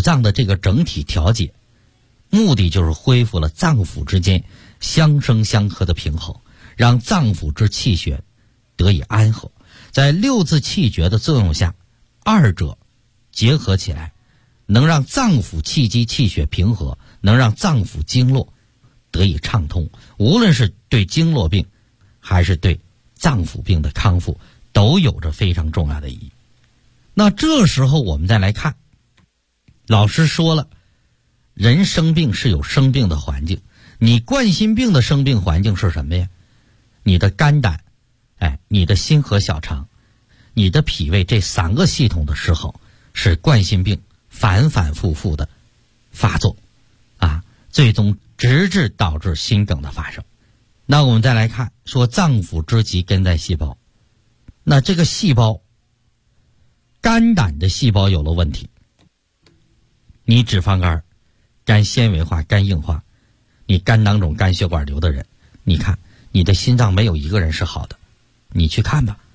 脏的这个整体调节，目的就是恢复了脏腑之间相生相克的平衡，让脏腑之气血得以安和。在六字气诀的作用下，二者结合起来，能让脏腑气机气血平和，能让脏腑经络得以畅通。无论是对经络病还是对脏腑病的康复，都有着非常重要的意义。那这时候我们再来看，老师说了，人生病是有生病的环境，你冠心病的生病环境是什么呀？你的肝胆，你的心和小肠，你的脾胃，这3个系统的失衡，使冠心病反反复复的发作最终直至导致心梗的发生。那我们再来看，说脏腑之疾根在细胞，那这个细胞，肝胆的细胞有了问题，你脂肪肝、肝纤维化、肝硬化，你肝囊肿、肝血管瘤的人，你看你的心脏没有一个人是好的，你去看吧，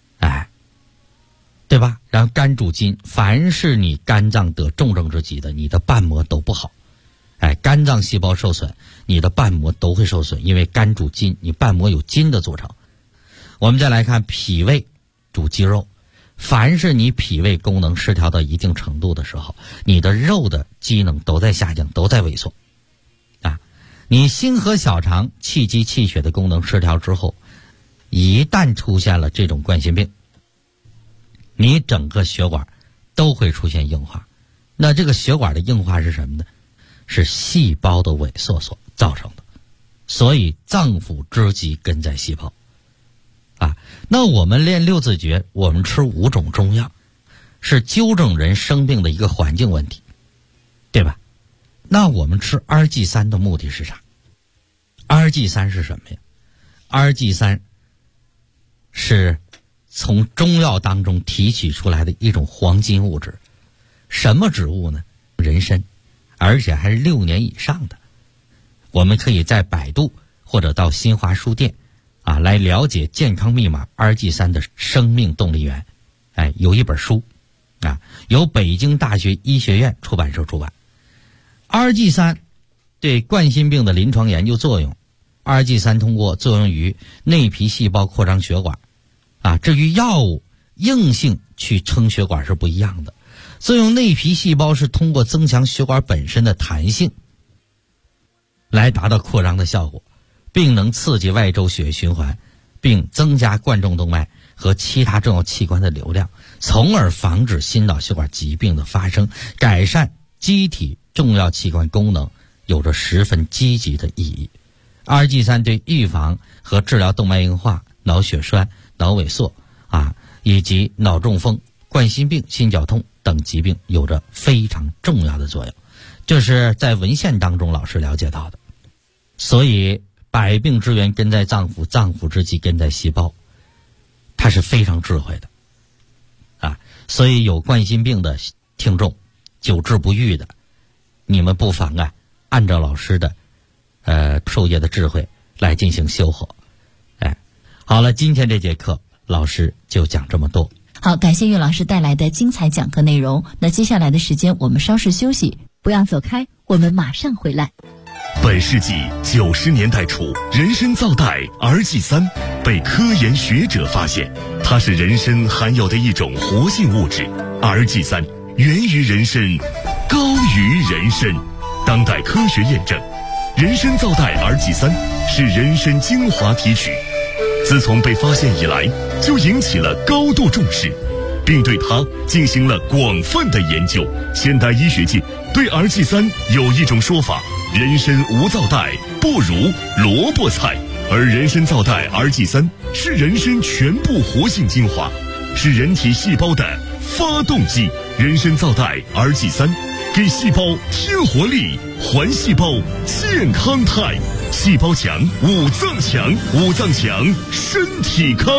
对吧？然后肝主筋，凡是你肝脏得重症之疾的，你的瓣膜都不好。肝脏细胞受损，你的瓣膜都会受损，因为肝主筋，你瓣膜有筋的组成。我们再来看脾胃主肌肉，凡是你脾胃功能失调到一定程度的时候，你的肉的机能都在下降，都在萎缩。你心和小肠气机气血的功能失调之后，一旦出现了这种冠心病，你整个血管都会出现硬化。那这个血管的硬化是什么呢？是细胞的萎缩所造成的。所以脏腑之疾根在细胞。那我们练六字诀，我们吃5种中药，是纠正人生病的一个环境问题，对吧？那我们吃阿济三的目的是啥？阿济三是什么呀？阿济三是从中药当中提取出来的一种黄金物质。什么植物呢？人参，而且还是6年以上的。我们可以在百度或者到新华书店来了解健康密码阿济三的生命动力源。有一本书由北京大学医学院出版社出版。阿济三对冠心病的临床研究作用，阿济三通过作用于内皮细胞扩张血管至于药物硬性去撑血管是不一样的。作用内皮细胞是通过增强血管本身的弹性来达到扩张的效果，并能刺激外周血液循环，并增加冠状动脉和其他重要器官的流量，从而防止心脑血管疾病的发生，改善机体重要器官功能，有着十分积极的意义。阿济三对预防和治疗动脉硬化、脑血栓、脑萎缩以及脑中风、冠心病、心绞痛等疾病有着非常重要的作用，这是在文献当中老师了解到的。所以百病之源根在脏腑，脏腑之疾根在细胞，它是非常智慧的所以有冠心病的听众，久治不愈的，你们不妨按照老师的授业的智慧来进行修和。好了，今天这节课老师就讲这么多。 好，感谢岳老师带来的精彩讲课内容。那接下来的时间我们稍事休息，不要走开，我们马上回来。 本世纪90年代初，人参皂苷阿济三被科研学者发现，它是人参含有的一种活性物质。阿济三源于人参，高于人参。当代科学验证，人参皂苷阿济三是人参精华提取，自从被发现以来，就引起了高度重视，并对它进行了广泛的研究。现代医学界对阿济三有一种说法：人参无皂苷，不如萝卜菜。而人参皂苷阿济三是人参全部活性精华，是人体细胞的发动机。人参皂苷阿济三给细胞添活力，还细胞健康态。细胞强，五脏强，五脏强，身体康。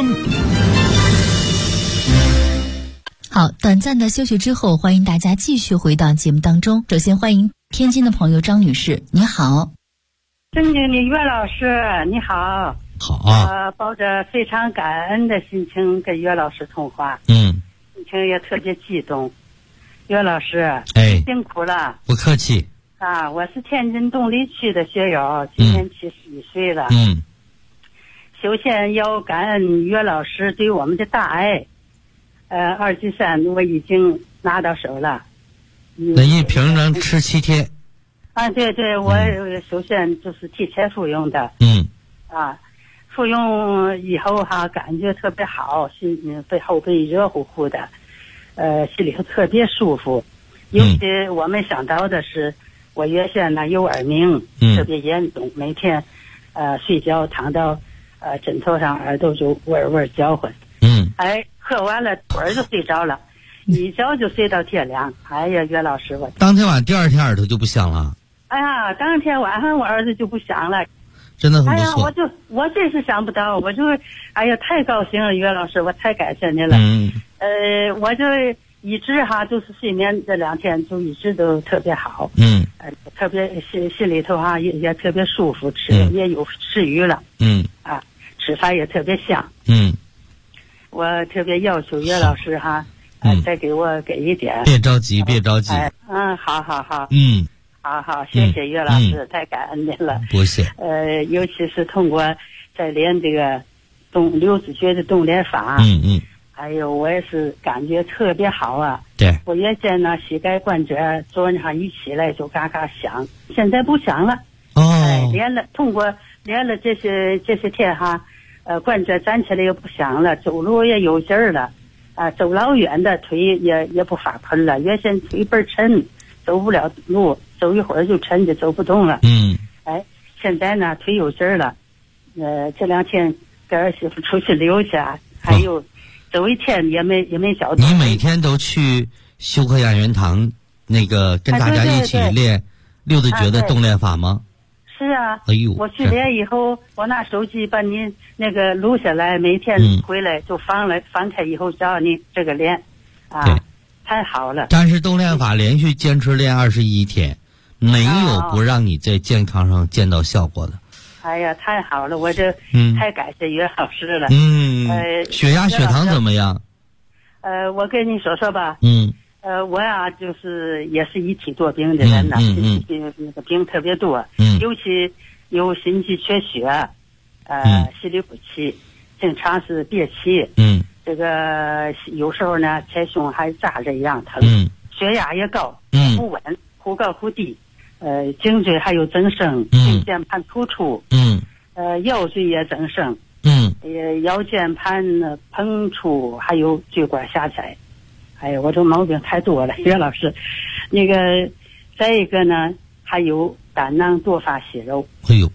好，短暂的休息之后，欢迎大家继续回到节目当中。首先欢迎天津的朋友张女士，你好。 尊敬的岳老师，你好。 好抱着非常感恩的心情跟岳老师通话， 心情也特别激动。 岳老师， 哎， 辛苦了。 不客气。 啊，我是天津东丽区的学友，今年71岁了。首先要感恩岳老师对我们的大爱。二级3我已经拿到手了。 那一瓶能吃7天。 啊，对对，我首先就是提前服用的。服用以后感觉特别好，后背热乎乎的，心里头特别舒服。尤其我没想到的是，我原先呢有耳鸣，特别严重，每天睡觉躺到枕头上，耳朵就嗡嗡叫唤。喝完了会儿就睡着了，一觉就睡到天亮。哎呀，岳老师，我当天晚第二天耳朵就不响了。 哎呀，当天晚上我儿子就不响了。 真的很不错。 哎呀，我真是想不到，我就哎呀太高兴了，岳老师，我太感谢您了。我就一直就是睡眠这2天就一直都特别好。特别心里头也特别舒服，吃也有食欲了。吃饭也特别香。我特别要求岳老师再给一点。 别着急，别着急。 好好好。好，谢谢岳老师，太感恩您了。 不谢。 尤其是通过在练这个刘子学的动练法。还有我也是感觉特别好啊。 对。我原先呢膝盖关节昨晚上一起来就嘎嘎响，现在不响了。通过练了这些天关节站起来也不响了，走路也有劲儿了。走老远的腿也不发困了，原先腿倍儿沉，走不了路，走一会儿就沉就走不动了。现在呢腿有劲儿了。这2天跟儿媳妇出去溜去，还有走一天也没脚动。 你每天都去修和养元堂那个跟大家一起练六字诀的动练法吗？ 是啊。 哎呦， 我去练以后，我拿手机把你那个录下来，每天回来就翻开以后教你这个练。太好了。 但是动练法连续坚持练21天，没有不让你在健康上见到效果的。 哎呀，太好了，我这太感谢岳老师了。 血压血糖怎么样？ 我跟你说说吧。我就是也是一体多病的人呐，那个病特别多。尤其有心肌缺血，心律不齐，经常是憋气。这个有时候呢前胸还扎着一样疼。血压也高，不稳，忽高忽低。颈椎还有增生，颈键盘突出。腰椎也增生。腰间盘膨出，还有椎管狭窄。哎呀，我这毛病太多了，岳老师。那个再一个呢，还有胆囊多发息肉。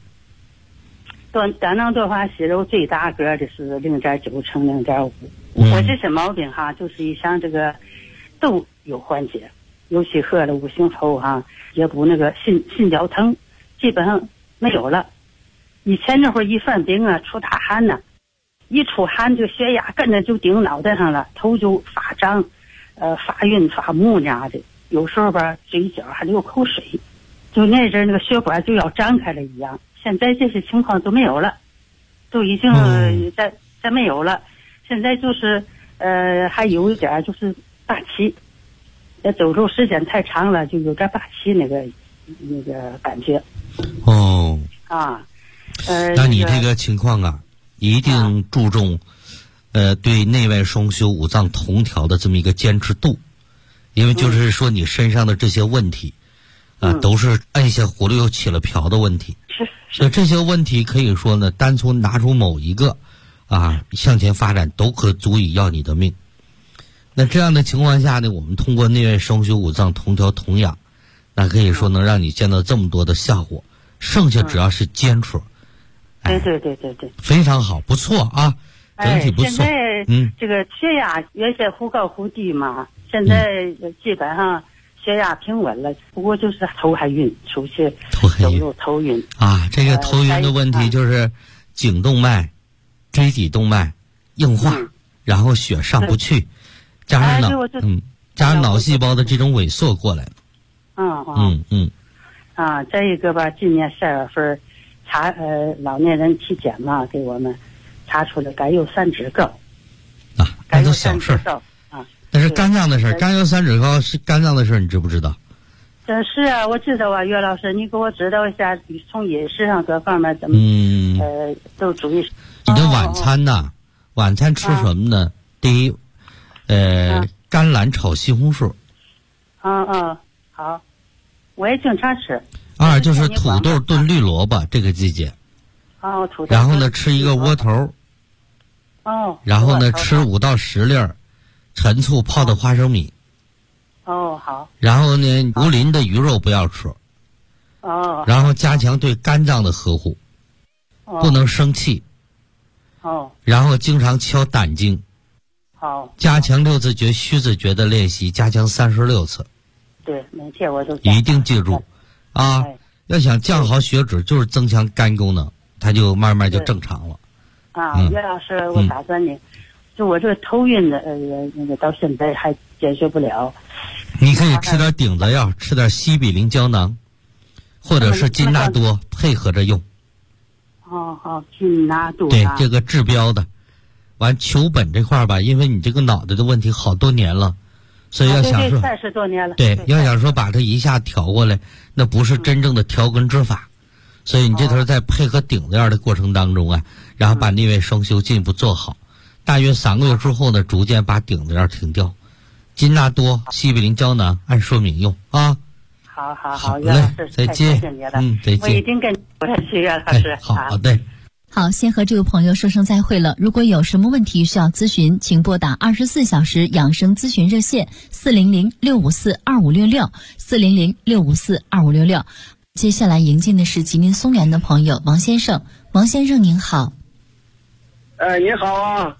胆囊多发息肉最大个的是0.9乘0.5。我这些毛病就是一项这个都有缓解，尤其喝了5星后也不那个心绞疼，基本上没有了。以前那会儿一犯病出大汗呢，一出汗这个血压跟着就顶脑袋上了，头就发胀，发晕发木呀的，有时候嘴角还流口水，就那阵那个血管就要张开了一样。现在这些情况都没有了，都已经再没有了。现在就是还有一点就是霸气，走路时间太长了，就有点霸气那个感觉。 那你这个情况一定注重对内外双修五脏同调的这么一个坚持度，因为就是说你身上的这些问题都是按下葫芦又起了瓢的问题。所以这些问题可以说呢，单从拿出某一个向前发展都可足以要你的命。那这样的情况下呢，我们通过内外双修五脏同调同养，那可以说能让你见到这么多的效果，剩下只要是坚持。 对， 非常好，不错啊，整体不错。 现在这个血压原先忽高忽低嘛，现在基本上血压平稳了，不过就是头还晕，出去走路头晕。 这个头晕的问题就是颈动脉、椎体动脉硬化，然后血上不去，加上脑细胞的这种萎缩过来。 再一个今年12月份查老年人体检嘛，给我们查出了甘油三酯高。 那都小事但是肝脏的事儿，甘油三酯高是肝脏的事儿，你知不知道？ 是啊，我知道啊，岳老师，你给我指导一下，从饮食上各方面怎么都注意。 你的晚餐呢？晚餐吃什么呢？第一，甘蓝炒西红柿。 好，我也经常吃。 二就是土豆炖绿萝卜，这个季节。 土豆。 然后呢，吃一个窝头。然后呢，吃5到10粒陈醋泡的花生米。 好。 然后呢，无鳞的鱼肉不要吃。然后加强对肝脏的呵护，不能生气。然后经常敲胆经。 好。 加强6字诀、虚字诀的练习，加强36次。 对，每天我都一定记住，要想降好血脂，就是增强肝功能，它就慢慢就正常了。 岳老师，我打算呢，就我这个头晕的，那个到现在还解决不了。 你可以吃点顶子药，吃点西比林胶囊，或者是金纳多配合着用。 金纳多。 对，这个治标的。完求本这块吧，因为你这个脑袋的问题好多年了，所以要想说 30多年了。 对，要想说把它一下调过来，那不是真正的调根之法。所以你这头在配合顶子药的过程当中啊，然后把内外双修进一步做好，大约3个月之后呢，逐渐把顶子药停掉。金纳多、西比林胶囊按说明用啊。 好， 嘞，再见。再见。 我一定跟你说去，岳老师。 好的。 好，先和这位朋友说声再会了。如果有什么问题需要咨询，请拨打24小时养生咨询热线400-654-2566 400-654-2566。接下来迎进的是吉林松原的朋友王先生。王先生您好。 你好啊。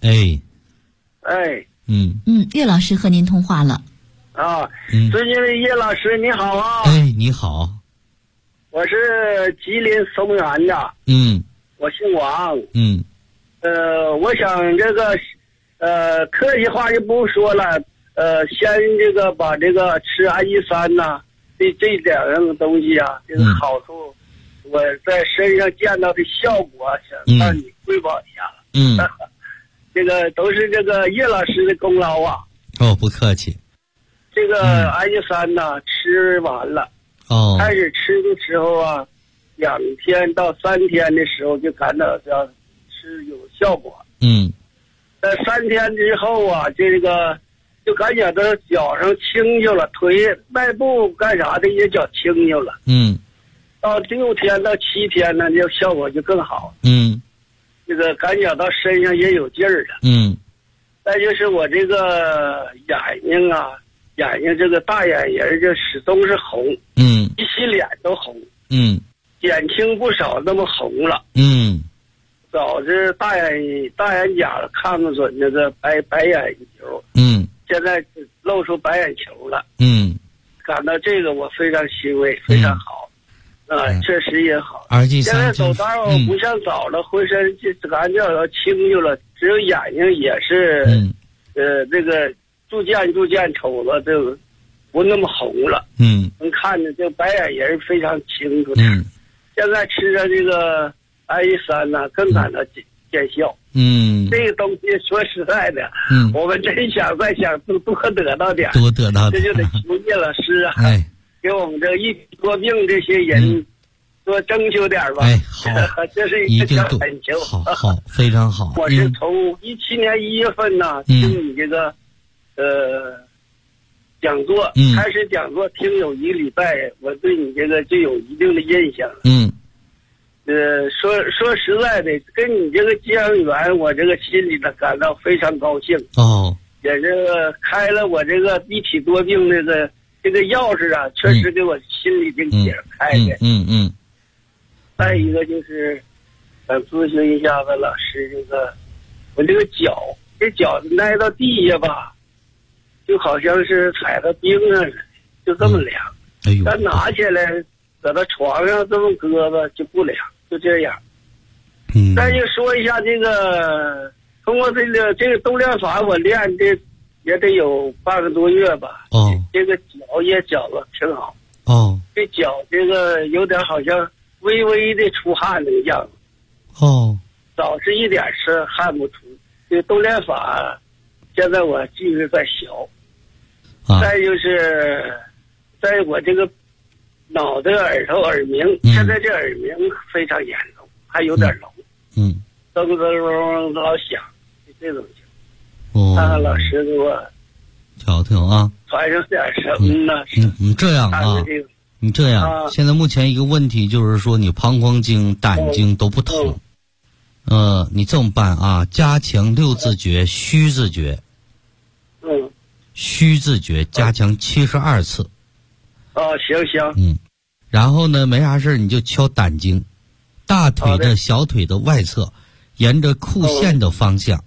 岳老师和您通话了。 最近的叶老师你好啊。 你好。 我是吉林松原的。我姓王。我想这个客气话就不说了，先这个把这个吃氨基酸呐，这2样东西啊，这个好处我在身上见到的效果，想向你汇报一下。这个都是这个叶老师的功劳啊。 不客气。 这个氨基酸呐，吃完了，开始吃的时候啊，2天到3天的时候就感到是有效果。在3天之后啊，这个就感觉到脚上轻就了，腿迈步干啥的也脚轻就了。到6天到7天呢，就效果就更好。这个感觉到身上也有劲儿了。再就是我这个眼睛这个大眼仁就始终是红。一洗脸都红。减轻不少那么红了。导致大眼角看不准那个白眼球。现在露出白眼球了。感到这个我非常欣慰，非常好。确实也好。现在走道不像早了，浑身就感觉到轻就了，只有眼睛也是这个逐渐瞅了，就不那么红了。能看着这白眼仁非常清楚。现在吃着这个氨基酸呢，更感到见效。这个东西说实在的，我们真想多得到点，这就得求叶老师啊，给我们这一体多病这些人多征求点吧。 好， 这是一个小恳求。 好，非常好。 我是从17年1月份呢听你这个讲座，开始讲座听有1个礼拜，我对你这个就有一定的印象。说实在的，跟你这个结缘，我这个心里呢感到非常高兴。也是开了我这个一体多病这个钥匙啊，确实给我心里这个解开的。再一个就是想咨询一下子老师，我这个脚挨到地下吧，就好像是踩到冰上似的，就这么凉。咱拿起来搁到床上这么搁吧就不凉，就这样。再就说一下这个，通过这个动量法，我练这也得有半个多月吧。这个脚也觉得挺好。这脚这个有点好像微微的出汗的样子。早是一点是汗不出。这个动量法，现在我继续在学。 再就是在我这个脑袋、耳朵、耳鸣，现在这耳鸣非常严重，还有点聋，噔噔噔老响，就这种情况。看看老师给我调调啊， 传上点什么呢？ 你这样啊，你这样，现在目前一个问题就是说你膀胱经、胆经都不疼。你这么办啊？加强6字诀、虚字诀。虚字诀加强72次。 行。 然后呢，没啥事你就敲胆经，大腿的小腿的外侧，沿着裤线的方向。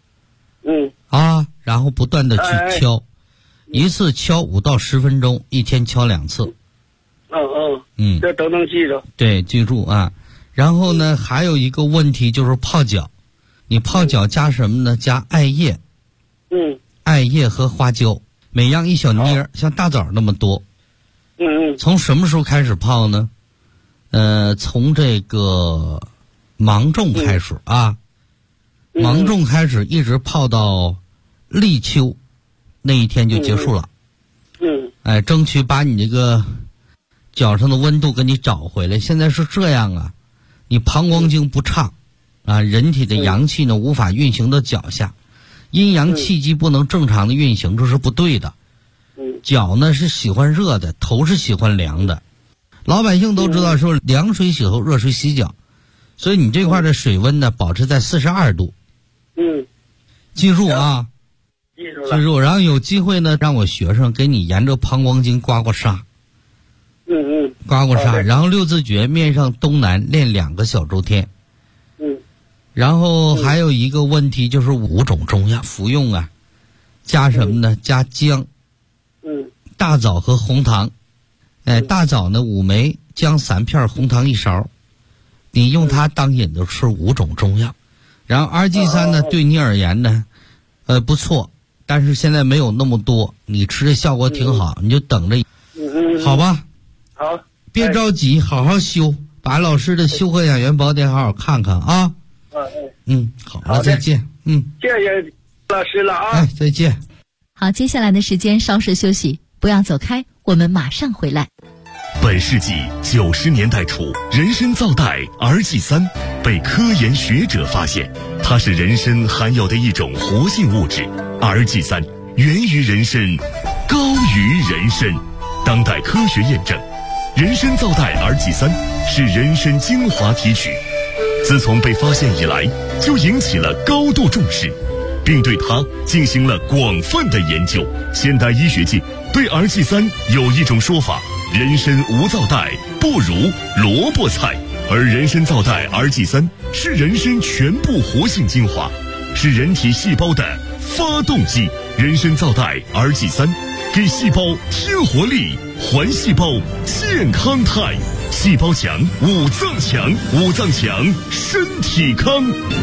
然后不断的去敲，一次敲5到10分钟，一天敲2次。 这都能记住。 对，记住啊。然后呢，还有一个问题就是泡脚，你泡脚加什么呢？加艾叶。艾叶和花椒，每样1小捏，像大枣那么多。从什么时候开始泡呢？从这个芒种开始啊，芒种开始一直泡到立秋那一天就结束了。争取把你这个脚上的温度给你找回来。现在是这样啊，你膀胱经不畅啊，人体的阳气呢无法运行到脚下，阴阳气机不能正常的运行，这是不对的。脚呢是喜欢热的，头是喜欢凉的。老百姓都知道说凉水洗头，热水洗脚，所以你这块的水温呢保持在42度。记住啊，记住。然后有机会呢，让我学生给你沿着膀胱经刮刮痧。刮刮痧，然后6字诀面上东南练2个小周天。然后还有一个问题就是5种中药服用啊，加什么呢？加姜、大枣和红糖。大枣呢5枚，姜3片，红糖1勺。你用它当引子吃5种中药。然后2G3呢对你而言呢，不错，但是现在没有那么多，你吃的效果挺好，你就等着。好吧。 好。 别着急，好好修，把老师的修和养元宝典好好看看啊。好了，再见。 谢谢老师了啊。 再见。 好，接下来的时间稍事休息，不要走开，我们马上回来。 本世纪90年代初，人参皂苷 RG3 被科研学者发现，它是人参含有的一种活性物质。RG3 源于人参，高于人参。当代科学验证，人参皂苷 RG3 是人参精华提取，自从被发现以来，就引起了高度重视，并对它进行了广泛的研究。现代医学界对 RG3 有一种说法：人参无皂苷不如萝卜菜，而人参皂苷 RG3 是人参全部活性精华，是人体细胞的发动机。人参皂苷 RG3 给细胞添活力，还细胞健康态。细胞强，五脏强，五脏强，身体康。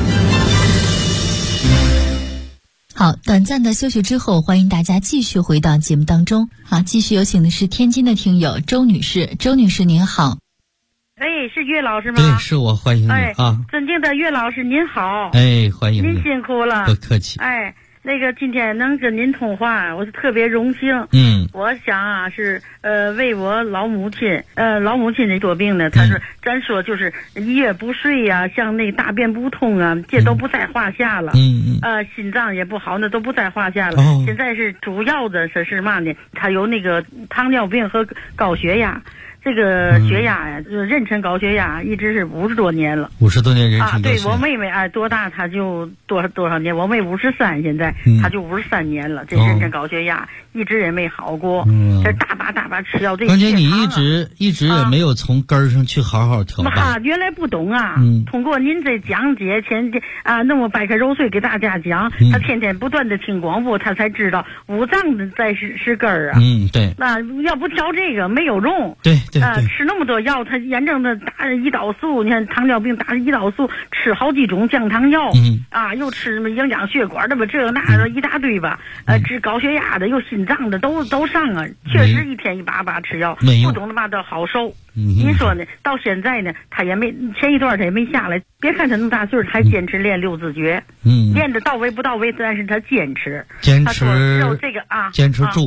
好，短暂的休息之后，欢迎大家继续回到节目当中。好，继续有请的是天津的听友周女士。周女士您好。 是岳老师吗？ 对，是我，欢迎你啊。 尊敬的岳老师您好。 欢迎你。 您辛苦了。 不客气。 今天能跟您通话，我是特别荣幸。我想啊，是为我老母亲的多病呢。她说，咱说就是一夜不睡呀，像那大便不通啊，这都不在话下了。心脏也不好，那都不在话下了。现在是主要的是嘛呢？她有那个糖尿病和高血压。这个血压呀，就是妊娠高血压，一直是50多年了。 50多年妊娠高血压。 对，我妹妹多大，她就多少年。我妹53，现在她就53年了。这妊娠高血压一直也没好过。这大把吃药，这关键你一直也没有从根儿上去好好调办。 原来不懂啊。通过您这讲解那么掰开揉碎给大家讲，她天天不断的听广播，她才知道五脏的在是根儿啊。 对。 那要不调这个没有用。 对。 吃那么多药，他严正的打胰岛素，你看糖尿病打胰岛素，吃好几种降糖药，又吃什么营养血管的吧，这那的一大堆吧，治高血压的，又心脏的都上啊，确实一天一把吃药，不懂的嘛都好受。您说呢？到现在呢，他也没前一段他也没下来，别看他那么大岁数，还坚持练6字诀，练的到位不到位，但是他坚持， 他说只有这个坚持住。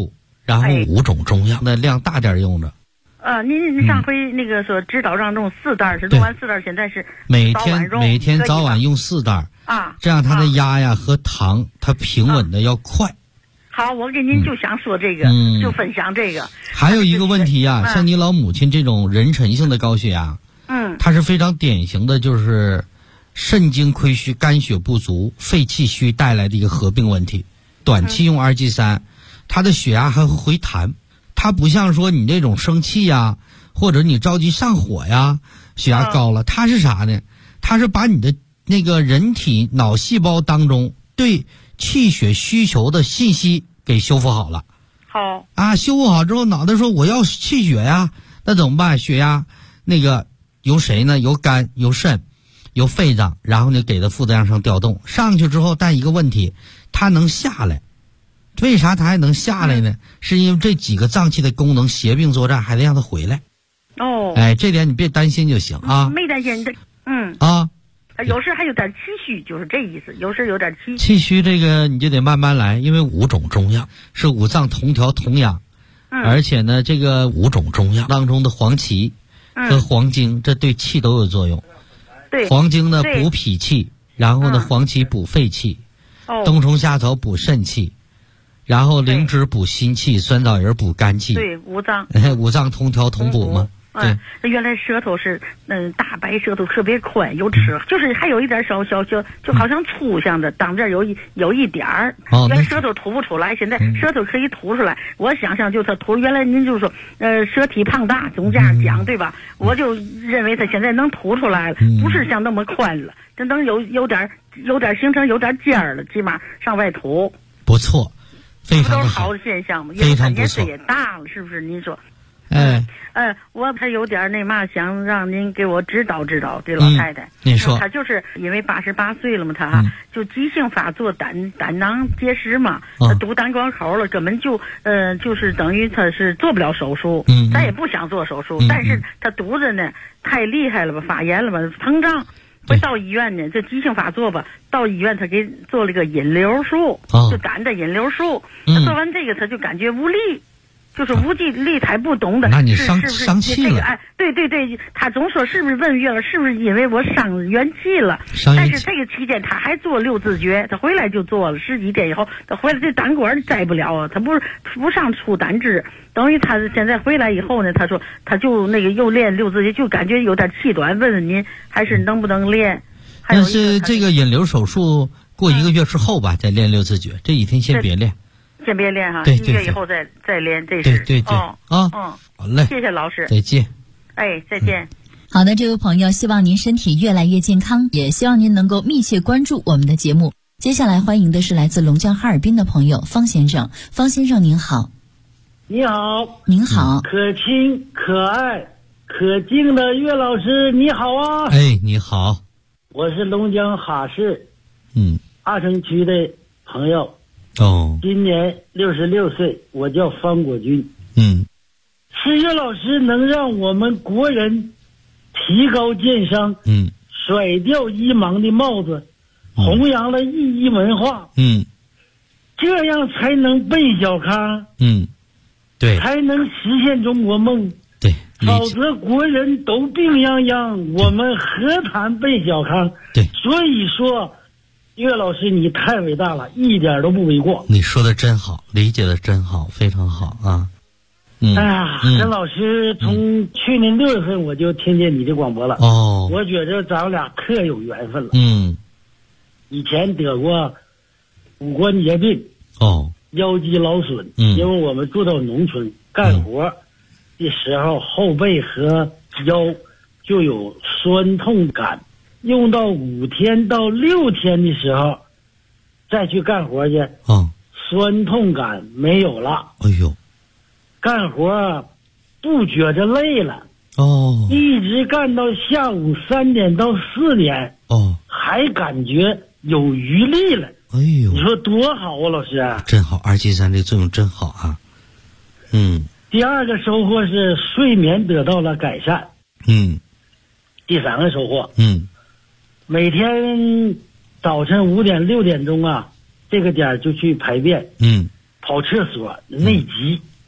然后5种中药，那量大点用着。 您上回那个说指导让用4袋，是用完4袋，现在是每天早晚用4袋啊， 这样它的压呀和糖它平稳的要快。 好，我给您就想说这个，就分享这个。 还有一个问题呀，像你老母亲这种妊娠性的高血压，它是非常典型的，就是肾精亏虚、肝血不足、肺气虚带来的一个合并问题。短期用2G3，它的血压还会回弹。它不像说你这种生气呀，或者你着急上火呀，血压高了，它是啥呢？它是把你的那个人体脑细胞当中对气血需求的信息给修复好了。 好啊，修复好之后，脑袋说我要气血呀，那怎么办？血压那个由谁呢？由肝、由肾、由肺脏，然后呢给它负责量上调动上去之后，但一个问题，它能下来。为啥它还能下来呢？是因为这几个脏器的功能协并作战，还得让它回来。这点你别担心就行啊。 没担心的，有时还有点气虚，就是这意思。有时有点气虚，这个你就得慢慢来，因为5种中药是5脏同调同养，而且呢，这个5种中药当中的黄芪和黄精，这对气都有作用。 对， 黄精呢补脾气，然后呢黄芪补肺气，冬虫夏草补肾气。然后灵芝补心气，酸枣仁补肝气。 对，5脏 ，5脏同调同补嘛。对， 原来舌头是大白舌头特别宽，有齿，就是还有一点小，就好像粗像的，当这有一点儿。原来舌头吐不出来，现在舌头可以吐出来。我想想就它吐，原来您就说舌体胖大，总这样讲对吧？我就认为它现在能吐出来了，不是像那么宽了，这能有点形成有点尖儿了，起码上外吐。 不错。非常都是好的现象嘛，因为它年岁也大了，是不是？您说，我还有点那嘛，想让您给我指导指导这老太太。 你说， 她就是因为88岁了嘛，她就急性发作胆囊结石嘛，她堵胆管口了，根本就是等于她是做不了手术，咱也不想做手术，但是她堵着呢，太厉害了吧，发炎了吧，膨胀。会到医院呢，这急性发作吧，到医院他给做了个引流术，就胆的引流术。他做完这个，他就感觉无力，就是无力，他不懂的。 那你伤气了？ 对，他总说是不是问月了，是不是因为我伤元气了？但是这个期间他还做6字诀，他回来就做了10几天以后，他回来这胆管摘不了啊，他不上出胆汁。等于他现在回来以后呢，他说他就那个又练6字诀，就感觉有点气短，问问您还是能不能练？ 但是这个引流手术过1个月之后吧，再练6字诀，这几天先别练。 先别练哈 ，1 个月以后再练，这是对好嘞， 谢谢老师， 再见。 再见。 好的，这位朋友，希望您身体越来越健康，也希望您能够密切关注我们的节目。接下来欢迎的是来自龙江哈尔滨的朋友方先生。方先生您好。 你好。 您好。 可亲可爱可敬的岳老师你好啊。 你好。 我是龙江哈市阿城区的朋友。今年66岁，我叫方国军。是岳老师能让我们国人提高健商，甩掉衣盲的帽子，弘扬了义医文化，这样才能奔小康， 对， 才能实现中国梦， 对， 否则国人都病殃殃，我们何谈奔小康？ 对， 所以说岳老师你太伟大了，一点都不为过。 你说的真好，理解的真好，非常好啊。 跟老师从去年6月份我就听见你的广播了。我觉着咱们俩可有缘分了。以前得过骨关节病，腰肌劳损，因为我们住到农村，干活的时候后背和腰就有酸痛感，用到5天到6天的时候再去干活去，酸痛感没有了。干活不觉着累了，一直干到下午3点到4点，还感觉有余力了。你说多好啊，老师！ 真好，2G3这作用真好啊。 第2个收获是睡眠得到了改善。第3个收获，每天早晨5点6点钟啊，这个点就去排便，跑厕所内急。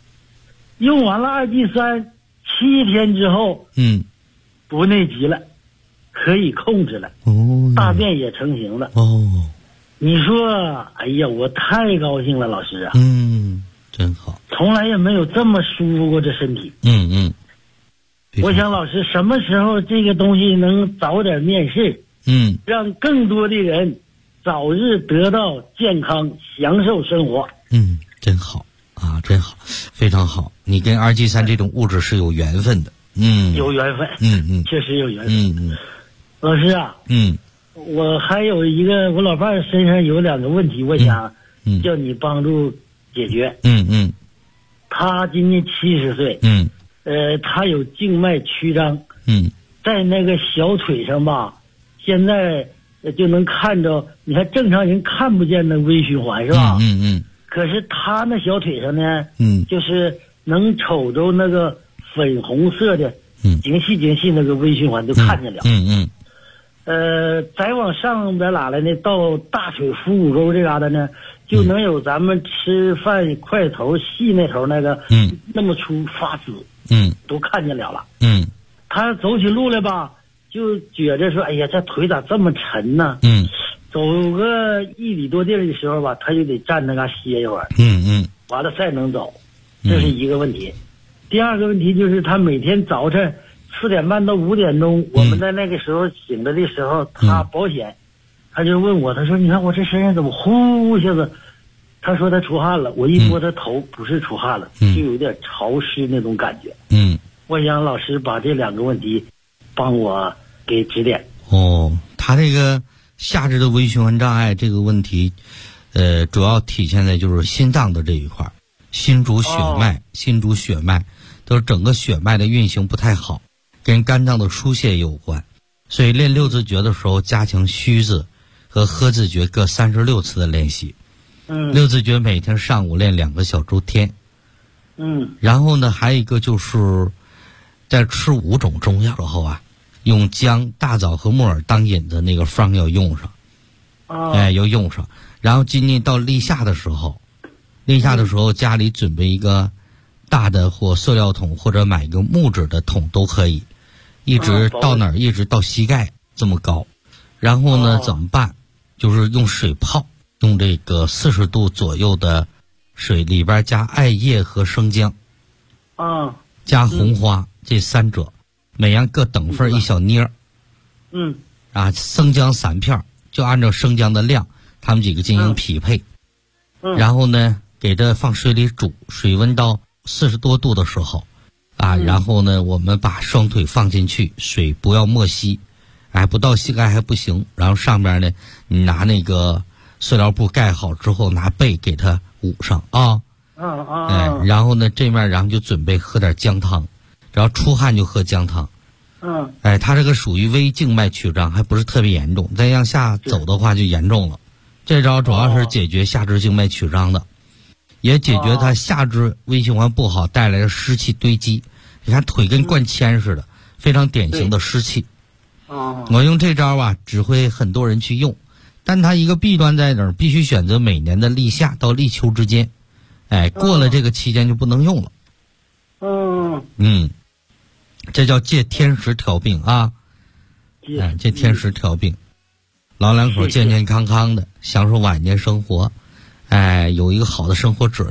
用完了2G3，7天之后，不内急了，可以控制了，大便也成型了。你说，哎呀，我太高兴了，老师啊！ 真好， 从来也没有这么舒服过这身体。我想老师什么时候这个东西能早点面世？让更多的人早日得到健康，享受生活。 真好啊，真好，非常好。你跟2G3这种物质是有缘分的。 有缘分。确实有缘分。老师啊。我还有一个，我老伴儿身上有2个问题，我想叫你帮助解决。他今年70岁。他有静脉曲张。在那个小腿上吧，现在就能看着，你看正常人看不见那微循环是吧？可是他那小腿上呢，就是能瞅着那个粉红色的，精细那个微循环都看见了。再往上边哪来呢？到大腿腹股沟这嘎达呢，就能有咱们吃饭筷头细那头那个，那么粗发紫，都看见了。他走起路来吧，就觉着说，哎呀，这腿咋这么沉呢？走个1里多地的时候吧，他就得站那嘎歇一会儿。完了再能走，这是一个问题。第二个问题就是他每天早晨4点半到5点钟，我们在那个时候醒着的时候，他保险，他就问我，他说：“你看我这身上怎么呼一下子？”他说他出汗了，我一摸他头，不是出汗了，就有点潮湿那种感觉。我想老师把这2个问题帮我给指点。 他这个下肢的微循环障碍这个问题，主要体现在就是心脏的这一块，心主血脉，心主血脉，都是整个血脉的运行不太好。跟肝脏的疏泄有关，所以练6字诀的时候加强虚字和喝字诀各36次的练习。6字诀每天上午练2个小周天。然后呢，还有一个就是在吃5种中药之后啊，用姜、大枣和木耳当引子那个方要用上。要用上。然后今年到立夏的时候，家里准备一个大的或塑料桶，或者买一个木质的桶都可以。一直到哪儿？一直到膝盖这么高。然后呢，怎么办？就是用水泡，用这个40度左右的水，里边加艾叶和生姜，加红花，这3者，每样各等份1小捏儿。生姜3片，就按照生姜的量，他们几个进行匹配。然后呢，给它放水里煮，水温到40多度的时候。然后呢，我们把双腿放进去，水不要没吸，不到膝盖还不行。然后上边呢，你拿那个塑料布盖好之后，拿被给它捂上啊。然后呢，这面然后就准备喝点姜汤，只要出汗就喝姜汤。它这个属于微静脉曲张，还不是特别严重，再向下走的话就严重了。这招主要是解决下肢静脉曲张的。也解决他下肢微循环不好带来的湿气堆积。你看腿跟灌铅似的，非常典型的湿气。我用这招啊，只会很多人去用，但它一个弊端在哪儿？必须选择每年的立夏到立秋之间，过了这个期间就不能用了。这叫借天时调病啊！借天时调病，老两口健健康康的享受晚年生活，有一个好的生活质量。